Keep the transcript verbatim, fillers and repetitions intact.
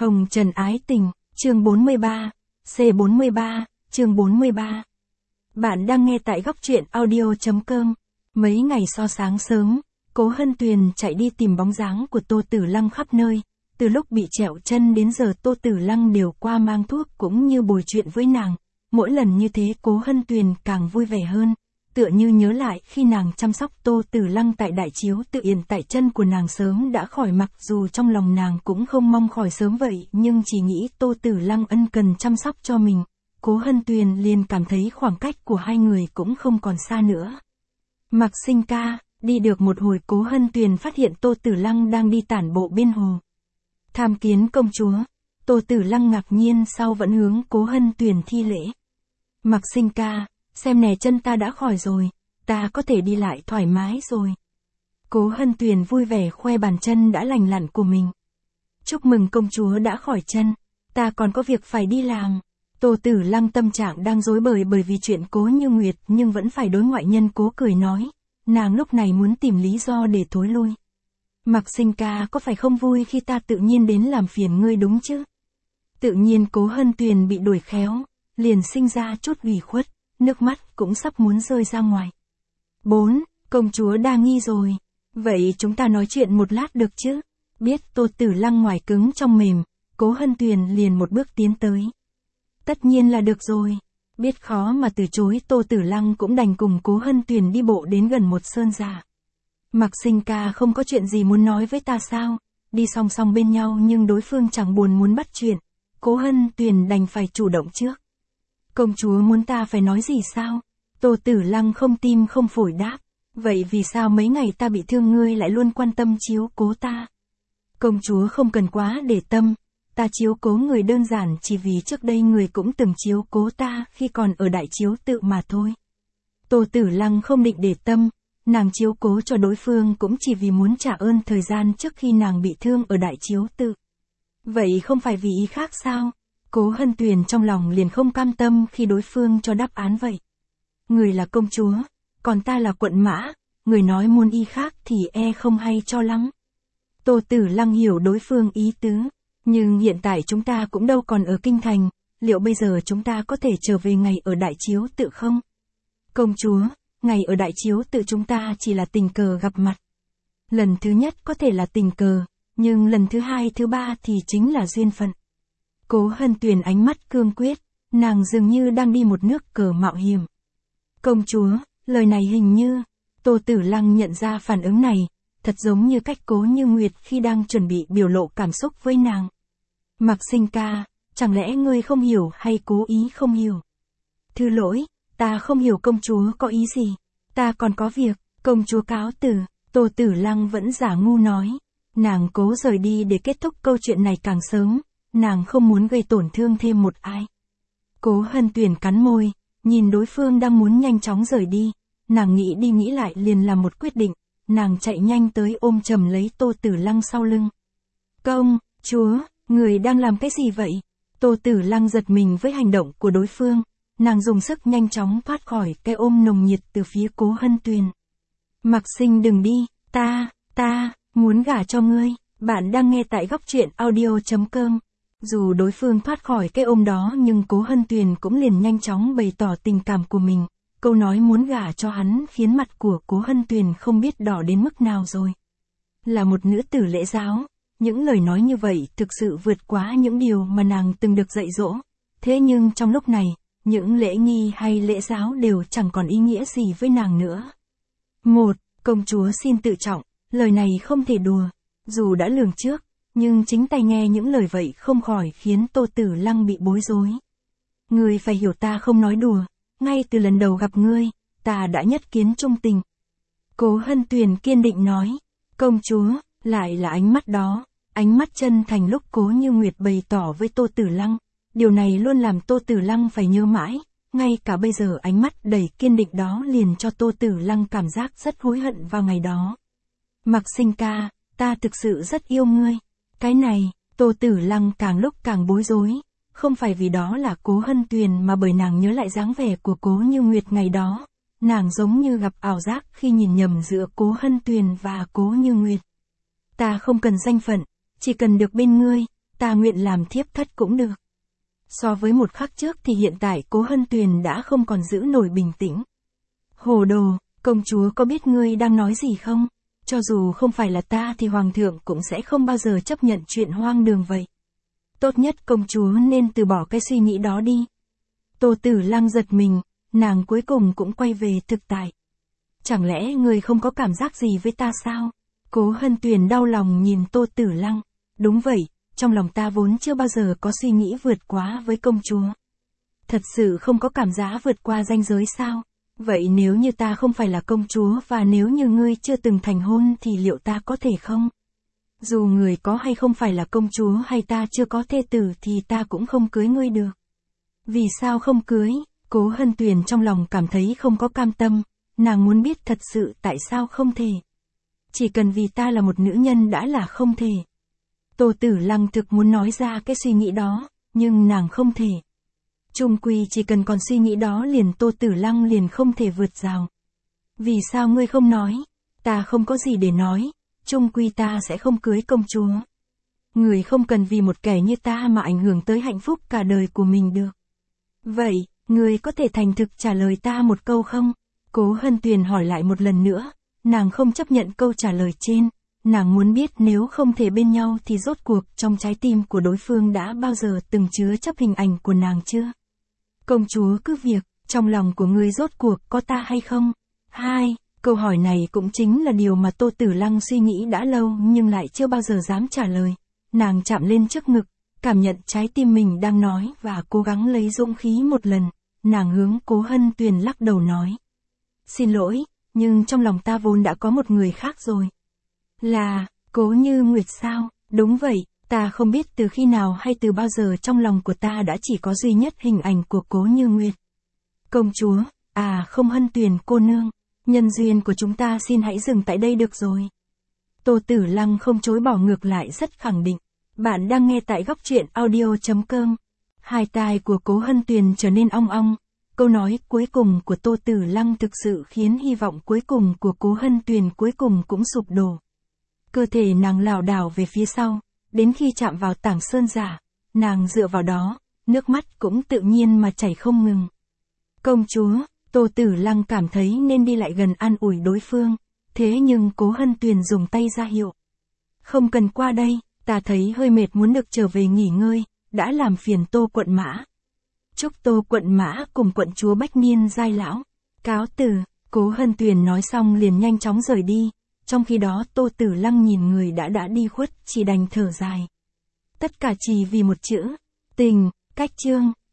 Hồng Trần ái tình, chương bốn mươi ba, C bốn mươi ba, chương bốn mươi ba. Bạn đang nghe tại góc truyện audio chấm com. Mấy ngày so sáng sớm, Cố Hân Tuyền chạy đi tìm bóng dáng của Tô Tử Lăng khắp nơi. Từ lúc bị trẹo chân đến giờ Tô Tử Lăng đều qua mang thuốc cũng như bồi chuyện với nàng. Mỗi lần như thế Cố Hân Tuyền càng vui vẻ hơn. Tựa như nhớ lại khi nàng chăm sóc Tô Tử Lăng tại đại chiếu tự hiện tại chân của nàng sớm đã khỏi, mặc dù trong lòng nàng cũng không mong khỏi sớm vậy, nhưng chỉ nghĩ Tô Tử Lăng ân cần chăm sóc cho mình. Cố Hân Tuyền liền cảm thấy khoảng cách của hai người cũng không còn xa nữa. Mạc Sinh ca, đi được một hồi Cố Hân Tuyền phát hiện Tô Tử Lăng đang đi tản bộ bên hồ. Tham kiến công chúa, Tô Tử Lăng ngạc nhiên sau vẫn hướng Cố Hân Tuyền thi lễ. Mạc Sinh ca, xem nè chân ta đã khỏi rồi, ta có thể đi lại thoải mái rồi. Cố Hân Tuyền vui vẻ khoe bàn chân đã lành lặn của mình. Chúc mừng công chúa đã khỏi chân, ta còn có việc phải đi làm. Tô Tử Lăng tâm trạng đang rối bời bởi vì chuyện Cố Như Nguyệt nhưng vẫn phải đối ngoại nhân Cố cười nói. Nàng lúc này muốn tìm lý do để thối lui. Mạc Sinh ca có phải không vui khi ta tự nhiên đến làm phiền ngươi đúng chứ? Tự nhiên Cố Hân Tuyền bị đuổi khéo, liền sinh ra chút ủy khuất, nước mắt cũng sắp muốn rơi ra ngoài. bốn. Công chúa đa nghi rồi. Vậy chúng ta nói chuyện một lát được chứ? Biết Tô Tử Lăng ngoài cứng trong mềm, Cố Hân Tuyền liền một bước tiến tới. Tất nhiên là được rồi. Biết khó mà từ chối Tô Tử Lăng cũng đành cùng Cố Hân Tuyền đi bộ đến gần một sơn giả. Mạc Sinh ca không có chuyện gì muốn nói với ta sao? Đi song song bên nhau nhưng đối phương chẳng buồn muốn bắt chuyện. Cố Hân Tuyền đành phải chủ động trước. Công chúa muốn ta phải nói gì sao? Tô Tử Lăng không tim không phổi đáp. Vậy vì sao mấy ngày ta bị thương ngươi lại luôn quan tâm chiếu cố ta? Công chúa không cần quá để tâm. Ta chiếu cố người đơn giản chỉ vì trước đây người cũng từng chiếu cố ta khi còn ở đại chiếu tự mà thôi. Tô Tử Lăng không định để tâm. Nàng chiếu cố cho đối phương cũng chỉ vì muốn trả ơn thời gian trước khi nàng bị thương ở đại chiếu tự. Vậy không phải vì ý khác sao? Cố Hân Tuyền trong lòng liền không cam tâm khi đối phương cho đáp án vậy. Người là công chúa, còn ta là quận mã, người nói muốn ý khác thì e không hay cho lắm. Tô Tử Lăng hiểu đối phương ý tứ, nhưng hiện tại chúng ta cũng đâu còn ở kinh thành, liệu bây giờ chúng ta có thể trở về ngày ở đại chiếu tự không? Công chúa, ngày ở đại chiếu tự chúng ta chỉ là tình cờ gặp mặt. Lần thứ nhất có thể là tình cờ, nhưng lần thứ hai thứ ba thì chính là duyên phận. Cố Hân Tuyền ánh mắt cương quyết, nàng dường như đang đi một nước cờ mạo hiểm. Công chúa, lời này hình như, Tô Tử Lăng nhận ra phản ứng này, thật giống như cách Cố Như Nguyệt khi đang chuẩn bị biểu lộ cảm xúc với nàng. Mạc Sinh ca, chẳng lẽ ngươi không hiểu hay cố ý không hiểu? Thư lỗi, ta không hiểu công chúa có ý gì, ta còn có việc, công chúa cáo từ. Tô Tử Lăng vẫn giả ngu nói, nàng cố rời đi để kết thúc câu chuyện này càng sớm. Nàng không muốn gây tổn thương thêm một ai. Cố Hân Tuyền cắn môi, nhìn đối phương đang muốn nhanh chóng rời đi. Nàng nghĩ đi nghĩ lại liền làm một quyết định. Nàng chạy nhanh tới ôm chầm lấy Tô Tử Lăng sau lưng. Công, chúa, người đang làm cái gì vậy? Tô Tử Lăng giật mình với hành động của đối phương. Nàng dùng sức nhanh chóng thoát khỏi cái ôm nồng nhiệt từ phía Cố Hân Tuyền. Mạc Sinh đừng đi, ta, ta, muốn gả cho ngươi. Bạn đang nghe tại góc truyện audio chấm com. Dù đối phương thoát khỏi cái ôm đó nhưng Cố Hân Tuyền cũng liền nhanh chóng bày tỏ tình cảm của mình. Câu nói muốn gả cho hắn khiến mặt của Cố Hân Tuyền không biết đỏ đến mức nào rồi. Là một nữ tử lễ giáo, những lời nói như vậy thực sự vượt quá những điều mà nàng từng được dạy dỗ. Thế nhưng trong lúc này, những lễ nghi hay lễ giáo đều chẳng còn ý nghĩa gì với nàng nữa. Một, công chúa xin tự trọng, lời này không thể đùa, dù đã lường trước. Nhưng chính tay nghe những lời vậy không khỏi khiến Tô Tử Lăng bị bối rối. Ngươi phải hiểu ta không nói đùa, ngay từ lần đầu gặp ngươi, ta đã nhất kiến trung tình. Cố Hân Tuyền kiên định nói, công chúa, lại là ánh mắt đó, ánh mắt chân thành lúc Cố Như Nguyệt bày tỏ với Tô Tử Lăng. Điều này luôn làm Tô Tử Lăng phải nhớ mãi, ngay cả bây giờ ánh mắt đầy kiên định đó liền cho Tô Tử Lăng cảm giác rất hối hận vào ngày đó. Mạc Sinh ca, ta thực sự rất yêu ngươi. Cái này, Tô Tử Lăng càng lúc càng bối rối, không phải vì đó là Cố Hân Tuyền mà bởi nàng nhớ lại dáng vẻ của Cố Như Nguyệt ngày đó. Nàng giống như gặp ảo giác khi nhìn nhầm giữa Cố Hân Tuyền và Cố Như Nguyệt. Ta không cần danh phận, chỉ cần được bên ngươi, ta nguyện làm thiếp thất cũng được. So với một khắc trước thì hiện tại Cố Hân Tuyền đã không còn giữ nổi bình tĩnh. Hồ đồ, công chúa có biết ngươi đang nói gì không? Cho dù không phải là ta thì hoàng thượng cũng sẽ không bao giờ chấp nhận chuyện hoang đường vậy. Tốt nhất công chúa nên từ bỏ cái suy nghĩ đó đi. Tô Tử Lăng giật mình, nàng cuối cùng cũng quay về thực tại. Chẳng lẽ ngươi không có cảm giác gì với ta sao? Cố Hân Tuyền đau lòng nhìn Tô Tử Lăng. Đúng vậy, trong lòng ta vốn chưa bao giờ có suy nghĩ vượt quá với công chúa. Thật sự không có cảm giác vượt qua ranh giới sao? Vậy nếu như ta không phải là công chúa và nếu như ngươi chưa từng thành hôn thì liệu ta có thể không? Dù người có hay không phải là công chúa hay ta chưa có thê tử thì ta cũng không cưới ngươi được. Vì sao không cưới? Cố Hân Tuyền trong lòng cảm thấy không có cam tâm, nàng muốn biết thật sự tại sao không thể. Chỉ cần vì ta là một nữ nhân đã là không thể. Tô Tử Lăng thực muốn nói ra cái suy nghĩ đó, nhưng nàng không thể. Chung quy chỉ cần còn suy nghĩ đó liền Tô Tử Lăng liền không thể vượt rào. Vì sao ngươi không nói? Ta không có gì để nói, chung quy ta sẽ không cưới công chúa. Người không cần vì một kẻ như ta mà ảnh hưởng tới hạnh phúc cả đời của mình được. Vậy, người có thể thành thực trả lời ta một câu không? Cố Hân Tuyền hỏi lại một lần nữa, nàng không chấp nhận câu trả lời trên, nàng muốn biết nếu không thể bên nhau thì rốt cuộc trong trái tim của đối phương đã bao giờ từng chứa chấp hình ảnh của nàng chưa? Công chúa cứ việc, trong lòng của ngươi rốt cuộc có ta hay không? Hai, câu hỏi này cũng chính là điều mà Tô Tử Lăng suy nghĩ đã lâu nhưng lại chưa bao giờ dám trả lời. Nàng chạm lên trước ngực, cảm nhận trái tim mình đang nói và cố gắng lấy dũng khí một lần, nàng hướng Cố Hân Tuyền lắc đầu nói. Xin lỗi, nhưng trong lòng ta vốn đã có một người khác rồi. Là, Cố Như Nguyệt sao? Đúng vậy, ta không biết từ khi nào hay từ bao giờ trong lòng của ta đã chỉ có duy nhất hình ảnh của Cố Như Nguyệt. Công chúa, à không Hân Tuyền cô nương, nhân duyên của chúng ta xin hãy dừng tại đây được rồi. Tô Tử Lăng không chối bỏ ngược lại rất khẳng định. Bạn đang nghe tại góc truyện audio chấm com. Hai tai của Cố Hân Tuyền trở nên ong ong. Câu nói cuối cùng của Tô Tử Lăng thực sự khiến hy vọng cuối cùng của Cố Hân Tuyền cuối cùng cũng sụp đổ. Cơ thể nàng lảo đảo về phía sau, đến khi chạm vào tảng sơn giả, nàng dựa vào đó, nước mắt cũng tự nhiên mà chảy không ngừng. Công chúa, Tô Tử Lăng cảm thấy nên đi lại gần an ủi đối phương, thế nhưng Cố Hân Tuyền dùng tay ra hiệu. Không cần qua đây, ta thấy hơi mệt muốn được trở về nghỉ ngơi, đã làm phiền Tô quận mã. Chúc Tô quận mã cùng quận chúa bách niên giai lão. Cáo từ, Cố Hân Tuyền nói xong liền nhanh chóng rời đi, trong khi đó Tô Tử Lăng nhìn người đã đã đi khuất chỉ đành thở dài. Tất cả chỉ vì một chữ, tình, cách chương.